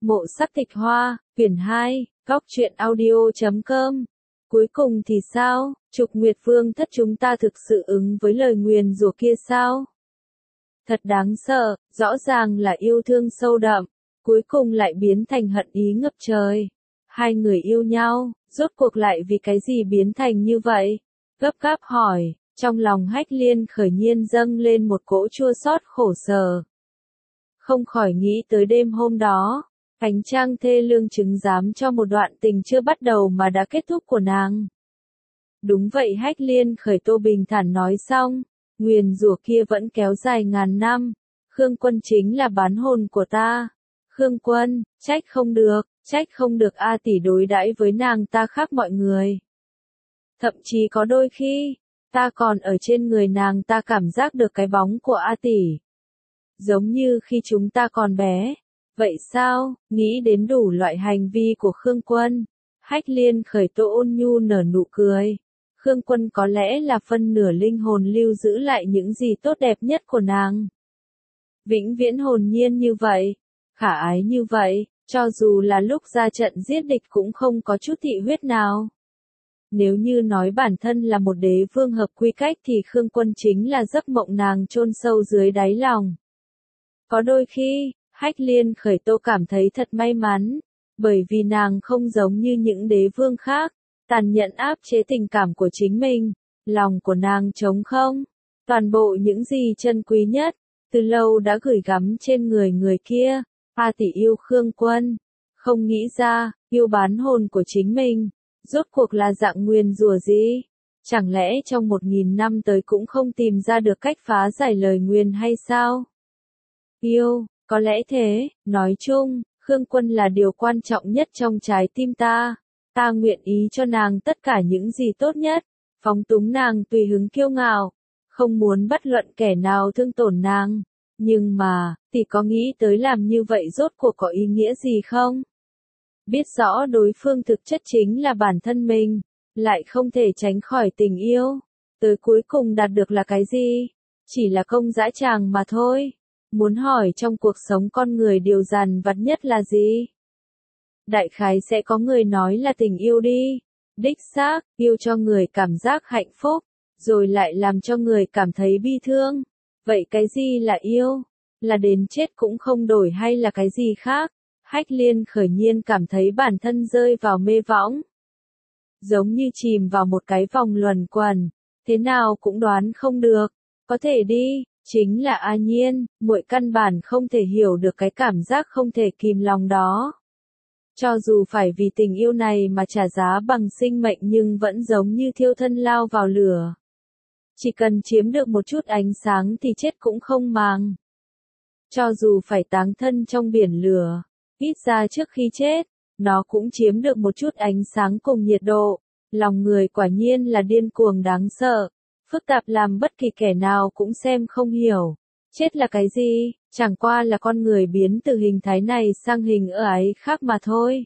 Mộ Sắc Tịch Hoa, quyển 2, góc truyện audio.com. Cuối cùng thì sao, Trục Nguyệt Vương thất chúng ta thực sự ứng với lời nguyền rủa kia sao? Thật đáng sợ, rõ ràng là yêu thương sâu đậm, cuối cùng lại biến thành hận ý ngập trời. Hai người yêu nhau, rốt cuộc lại vì cái gì biến thành như vậy? Gấp gáp hỏi, trong lòng Hách Liên khởi nhiên dâng lên một cỗ chua xót khổ sở. Không khỏi nghĩ tới đêm hôm đó, ánh trăng thê lương chứng giám cho một đoạn tình chưa bắt đầu mà đã kết thúc của nàng. Đúng vậy, Hách Liên khởi Tô bình thản nói xong, nguyền rủa kia vẫn kéo dài ngàn năm, Khương Quân chính là bán hồn của ta. Khương Quân, trách không được A tỷ đối đãi với nàng ta khác mọi người. Thậm chí có đôi khi, ta còn ở trên người nàng ta cảm giác được cái bóng của A tỷ. Giống như khi chúng ta còn bé. Vậy sao, nghĩ đến đủ loại hành vi của Khương Quân. Hách Liên khởi Tô ôn nhu nở nụ cười. Khương Quân có lẽ là phân nửa linh hồn lưu giữ lại những gì tốt đẹp nhất của nàng. Vĩnh viễn hồn nhiên như vậy, khả ái như vậy, cho dù là lúc ra trận giết địch cũng không có chút thị huyết nào. Nếu như nói bản thân là một đế vương hợp quy cách thì Khương Quân chính là giấc mộng nàng chôn sâu dưới đáy lòng. Có đôi khi, Hách Liên khởi Tô cảm thấy thật may mắn, bởi vì nàng không giống như những đế vương khác, tàn nhẫn áp chế tình cảm của chính mình, lòng của nàng trống không, toàn bộ những gì chân quý nhất, từ lâu đã gửi gắm trên người người kia. A tỷ yêu Khương Quân, không nghĩ ra, yêu bán hồn của chính mình, rốt cuộc là dạng nguyền rủa gì? Chẳng lẽ trong 1000 năm tới cũng không tìm ra được cách phá giải lời nguyền hay sao? Yêu, có lẽ thế, nói chung, Khương Quân là điều quan trọng nhất trong trái tim ta. Ta nguyện ý cho nàng tất cả những gì tốt nhất, phóng túng nàng tùy hứng kiêu ngạo, không muốn bất luận kẻ nào thương tổn nàng. Nhưng mà, tỷ có nghĩ tới làm như vậy rốt cuộc có ý nghĩa gì không? Biết rõ đối phương thực chất chính là bản thân mình, lại không thể tránh khỏi tình yêu. Tới cuối cùng đạt được là cái gì? Chỉ là công dã tràng mà thôi. Muốn hỏi trong cuộc sống con người điều dằn vặt nhất là gì? Đại khái sẽ có người nói là tình yêu đi. Đích xác, yêu cho người cảm giác hạnh phúc, rồi lại làm cho người cảm thấy bi thương. Vậy cái gì là yêu? Là đến chết cũng không đổi hay là cái gì khác? Hách Liên khởi nhiên cảm thấy bản thân rơi vào mê võng. Giống như chìm vào một cái vòng luẩn quẩn, thế nào cũng đoán không được. Có thể đi, chính là A Nhiên, muội căn bản không thể hiểu được cái cảm giác không thể kìm lòng đó. Cho dù phải vì tình yêu này mà trả giá bằng sinh mệnh nhưng vẫn giống như thiêu thân lao vào lửa. Chỉ cần chiếm được một chút ánh sáng thì chết cũng không màng. Cho dù phải táng thân trong biển lửa, ít ra trước khi chết, nó cũng chiếm được một chút ánh sáng cùng nhiệt độ. Lòng người quả nhiên là điên cuồng đáng sợ, phức tạp làm bất kỳ kẻ nào cũng xem không hiểu. Chết là cái gì? Chẳng qua là con người biến từ hình thái này sang hình ấy khác mà thôi.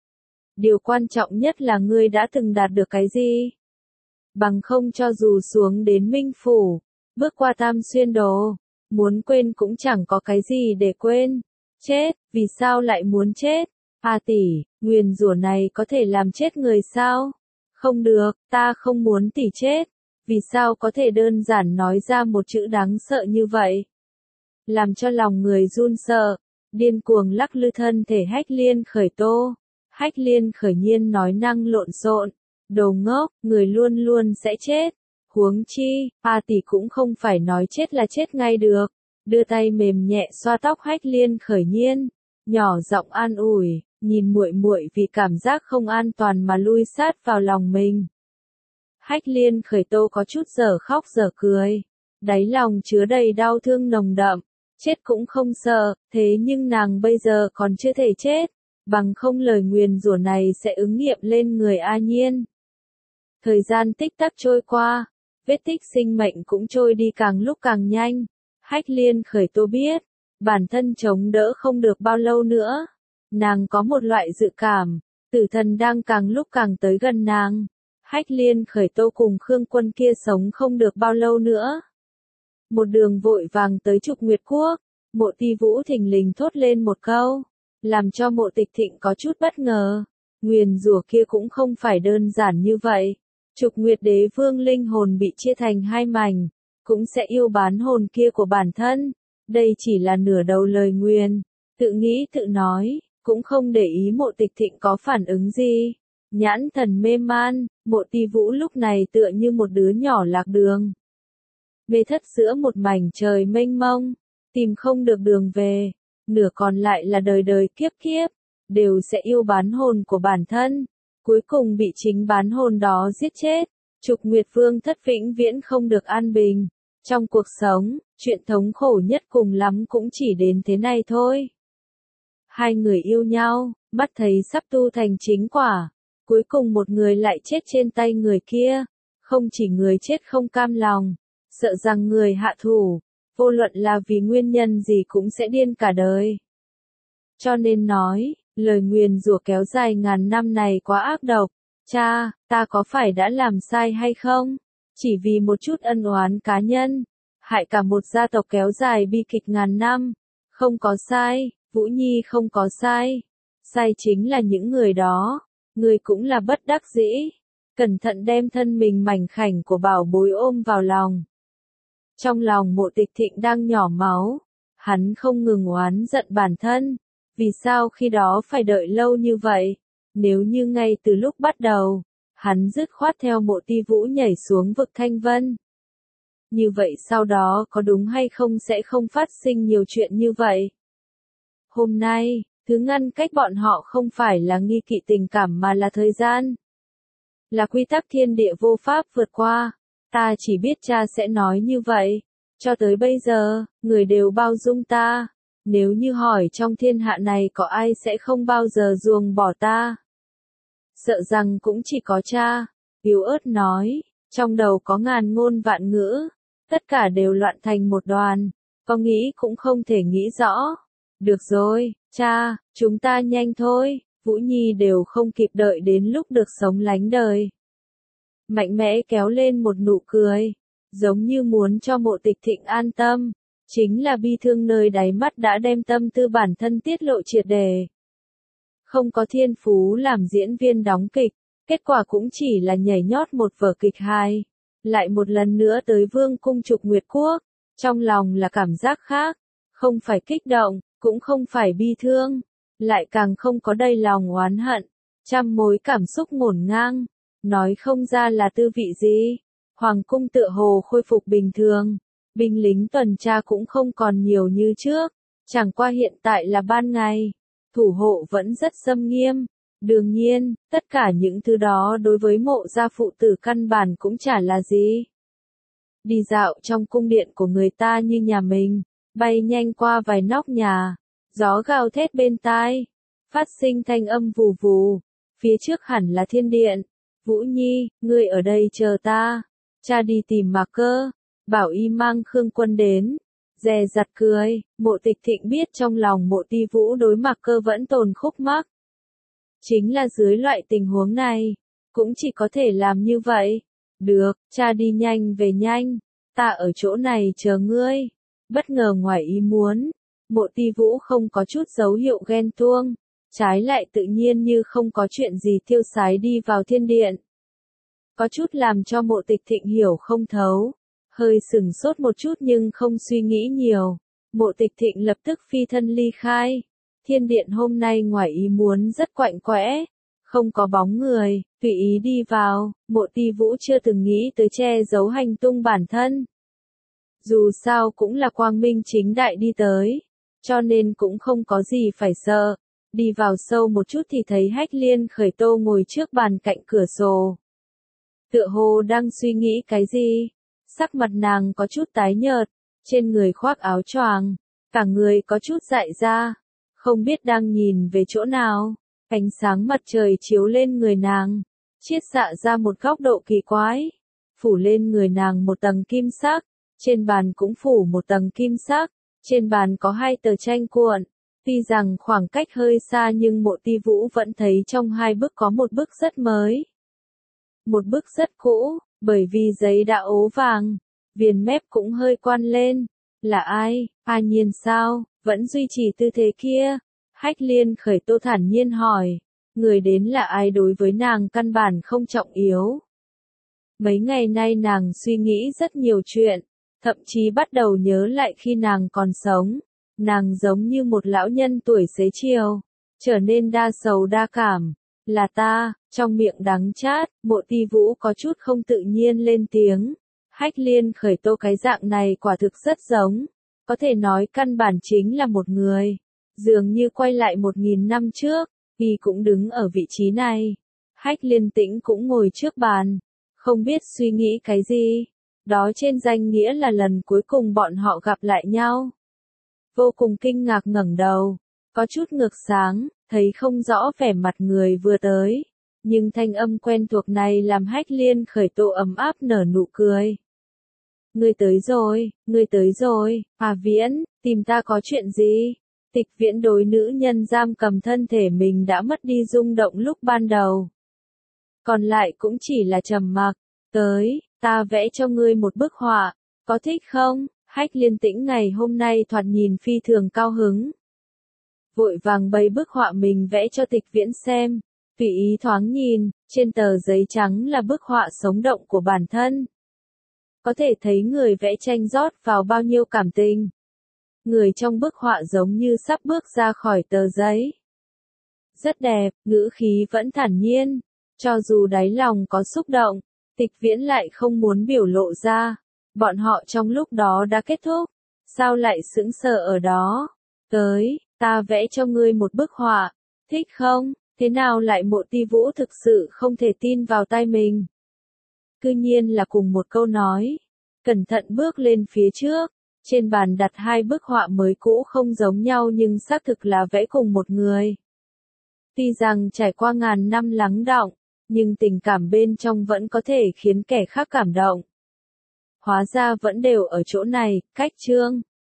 Điều quan trọng nhất là ngươi đã từng đạt được cái gì? Bằng không cho dù xuống đến Minh Phủ, bước qua Tam Xuyên Đồ, muốn quên cũng chẳng có cái gì để quên. Chết, vì sao lại muốn chết? A tỷ, nguyền rủa này có thể làm chết người sao? Không được, ta không muốn tỷ chết. Vì sao có thể đơn giản nói ra một chữ đáng sợ như vậy? Làm cho lòng người run sợ, điên cuồng lắc lư thân thể Hách Liên khởi Tô. Hách Liên khởi nhiên nói năng lộn xộn, đồ ngốc, người luôn luôn sẽ chết. Huống chi, A tỷ cũng không phải nói chết là chết ngay được. Đưa tay mềm nhẹ xoa tóc Hách Liên khởi nhiên, nhỏ giọng an ủi, nhìn muội muội vì cảm giác không an toàn mà lui sát vào lòng mình. Hách Liên khởi Tô có chút dở khóc dở cười, đáy lòng chứa đầy đau thương nồng đậm, chết cũng không sợ, thế nhưng nàng bây giờ còn chưa thể chết, bằng không lời nguyền rủa này sẽ ứng nghiệm lên người A Nhiên. Thời gian tích tắc trôi qua, vết tích sinh mệnh cũng trôi đi càng lúc càng nhanh. Hách Liên khởi Tô biết, bản thân chống đỡ không được bao lâu nữa. Nàng có một loại dự cảm, tử thần đang càng lúc càng tới gần nàng. Hách Liên khởi Tô cùng Khương Quân kia sống không được bao lâu nữa. Một đường vội vàng tới Trục Nguyệt Quốc, Mộ Ti Vũ thình lình thốt lên một câu. làm cho Mộ Tịch Thịnh có chút bất ngờ. Nguyền rủa kia cũng không phải đơn giản như vậy. Trục Nguyệt Đế Vương linh hồn bị chia thành hai mảnh, cũng sẽ yêu bán hồn kia của bản thân. Đây chỉ là nửa đầu lời nguyền. Tự nghĩ tự nói, cũng không để ý Mộ Tịch Thịnh có phản ứng gì. Nhãn thần mê man, Mộ Ti Vũ lúc này tựa như một đứa nhỏ lạc đường. Mê thất giữa một mảnh trời mênh mông, tìm không được đường về, nửa còn lại là đời đời kiếp kiếp, đều sẽ yêu bán hồn của bản thân, cuối cùng bị chính bán hồn đó giết chết. Trục Nguyệt Vương thất vĩnh viễn không được an bình. Trong cuộc sống, chuyện thống khổ nhất cùng lắm cũng chỉ đến thế này thôi. Hai người yêu nhau, mắt thấy sắp tu thành chính quả, cuối cùng một người lại chết trên tay người kia. Không chỉ người chết không cam lòng, sợ rằng người hạ thủ, vô luận là vì nguyên nhân gì cũng sẽ điên cả đời. Cho nên nói, lời nguyền rủa kéo dài ngàn năm này quá ác độc. Cha, ta có phải đã làm sai hay không? Chỉ vì một chút ân oán cá nhân, hại cả một gia tộc kéo dài bi kịch ngàn năm. Không có sai, Vũ Nhi không có sai. Sai chính là những người đó. Người cũng là bất đắc dĩ. Cẩn thận đem thân mình mảnh khảnh của bảo bối ôm vào lòng. Trong lòng Mộ Tịch Thịnh đang nhỏ máu. Hắn không ngừng oán giận bản thân. Vì sao khi đó phải đợi lâu như vậy? Nếu như ngay từ lúc bắt đầu, hắn dứt khoát theo Mộ Ti Vũ nhảy xuống vực Thanh Vân. Như vậy sau đó có đúng hay không sẽ không phát sinh nhiều chuyện như vậy. Hôm nay, thứ ngăn cách bọn họ không phải là nghi kỵ tình cảm mà là thời gian. Là quy tắc thiên địa vô pháp vượt qua. Ta chỉ biết cha sẽ nói như vậy. Cho tới bây giờ, người đều bao dung ta. Nếu như hỏi trong thiên hạ này có ai sẽ không bao giờ ruồng bỏ ta? Sợ rằng cũng chỉ có cha. Yếu ớt nói, trong đầu có ngàn ngôn vạn ngữ. Tất cả đều loạn thành một đoàn. Có nghĩ cũng không thể nghĩ rõ. Được rồi, cha, chúng ta nhanh thôi. Vũ Nhi đều không kịp đợi đến lúc được sống lánh đời. Mạnh mẽ kéo lên một nụ cười, giống như muốn cho Mộ Tịch Thịnh an tâm. Chính là bi thương nơi đáy mắt đã đem tâm tư bản thân tiết lộ triệt đề. Không có thiên phú làm diễn viên đóng kịch, kết quả cũng chỉ là nhảy nhót một vở kịch hài. Lại một lần nữa tới Vương cung Trục Nguyệt Quốc, trong lòng là cảm giác khác, không phải kích động, cũng không phải bi thương, lại càng không có đầy lòng oán hận, trăm mối cảm xúc ngổn ngang, nói không ra là tư vị gì. Hoàng cung tựa hồ khôi phục bình thường, binh lính tuần tra cũng không còn nhiều như trước, chẳng qua hiện tại là ban ngày, thủ hộ vẫn rất xâm nghiêm. Đương nhiên, tất cả những thứ đó đối với Mộ gia phụ tử căn bản cũng chả là gì. Đi dạo trong cung điện của người ta như nhà mình, bay nhanh qua vài nóc nhà, gió gào thét bên tai, phát sinh thanh âm vù vù, phía trước hẳn là thiên điện. Vũ Nhi, ngươi ở đây chờ ta, cha đi tìm Mạc Cơ, bảo y mang Khương Quân đến. Dè dặt cười, Mộ Tịch Thịnh biết trong lòng Mộ Ti Vũ đối Mạc Cơ vẫn tồn khúc mắc. Chính là dưới loại tình huống này, cũng chỉ có thể làm như vậy. Được, cha đi nhanh về nhanh, ta ở chỗ này chờ ngươi. Bất ngờ ngoài ý muốn, Mộ Ti Vũ không có chút dấu hiệu ghen tuông, trái lại tự nhiên như không có chuyện gì tiêu sái đi vào thiên điện. Có chút làm cho Mộ Tịch Thịnh hiểu không thấu, hơi sừng sốt một chút nhưng không suy nghĩ nhiều. Mộ Tịch Thịnh lập tức phi thân ly khai. Thiên điện hôm nay ngoài ý muốn rất quạnh quẽ, không có bóng người, tùy ý đi vào. Mộ Ti Vũ chưa từng nghĩ tới che giấu hành tung bản thân. Dù sao cũng là quang minh chính đại đi tới, cho nên cũng không có gì phải sợ. Đi vào sâu một chút thì thấy Hách Liên Khởi Tô ngồi trước bàn cạnh cửa sổ. Tựa hồ đang suy nghĩ cái gì, sắc mặt nàng có chút tái nhợt, trên người khoác áo choàng, cả người có chút dại ra, không biết đang nhìn về chỗ nào. Ánh sáng mặt trời chiếu lên người nàng, chiết xạ ra một góc độ kỳ quái, phủ lên người nàng một tầng kim sắc, trên bàn cũng phủ một tầng kim sắc, trên bàn có hai tờ tranh cuộn. Tuy rằng khoảng cách hơi xa nhưng Mộ Ti Vũ vẫn thấy trong hai bức có một bức rất mới. Một bức rất cũ, bởi vì giấy đã ố vàng, viền mép cũng hơi quan lên. Là ai? A Nhiên sao? Vẫn duy trì tư thế kia. Hách Liên khởi tô thản nhiên hỏi, người đến là ai đối với nàng căn bản không trọng yếu. Mấy ngày nay nàng suy nghĩ rất nhiều chuyện, thậm chí bắt đầu nhớ lại khi nàng còn sống, nàng giống như một lão nhân tuổi xế chiều, trở nên đa sầu đa cảm, là ta, trong miệng đắng chát, Mộ Ti Vũ có chút không tự nhiên lên tiếng. Hách Liên khởi tô cái dạng này quả thực rất giống, có thể nói căn bản chính là một người, dường như quay lại 1000 năm trước, y cũng đứng ở vị trí này. Hách Liên Tĩnh cũng ngồi trước bàn, không biết suy nghĩ cái gì, đó trên danh nghĩa là lần cuối cùng bọn họ gặp lại nhau. Vô cùng kinh ngạc ngẩng đầu, có chút ngược sáng, thấy không rõ vẻ mặt người vừa tới, nhưng thanh âm quen thuộc này làm Hách Liên khởi tô ấm áp nở nụ cười. Ngươi tới rồi, Hà Viễn, tìm ta có chuyện gì? Tịch Viễn đối nữ nhân giam cầm thân thể mình đã mất đi rung động lúc ban đầu. Còn lại cũng chỉ là trầm mặc, ta vẽ cho ngươi một bức họa, có thích không? Hách Liên Tĩnh ngày hôm nay thoạt nhìn phi thường cao hứng. Vội vàng bày bức họa mình vẽ cho Tịch Viễn xem, tùy ý thoáng nhìn, trên tờ giấy trắng là bức họa sống động của bản thân. Có thể thấy người vẽ tranh rót vào bao nhiêu cảm tình. Người trong bức họa giống như sắp bước ra khỏi tờ giấy. Rất đẹp, ngữ khí vẫn thản nhiên, cho dù đáy lòng có xúc động, Tịch Viễn lại không muốn biểu lộ ra. Bọn họ trong lúc đó đã kết thúc, sao lại sững sờ ở đó? Ta vẽ cho ngươi một bức họa, thích không? Thế nào lại Mộ Ti Vũ thực sự không thể tin vào tai mình? Cư nhiên là cùng một câu nói, cẩn thận bước lên phía trước, trên bàn đặt hai bức họa mới cũ không giống nhau nhưng xác thực là vẽ cùng một người. Tuy rằng trải qua ngàn năm lắng đọng, nhưng tình cảm bên trong vẫn có thể khiến kẻ khác cảm động. Hóa ra vẫn đều ở chỗ này, cách chương.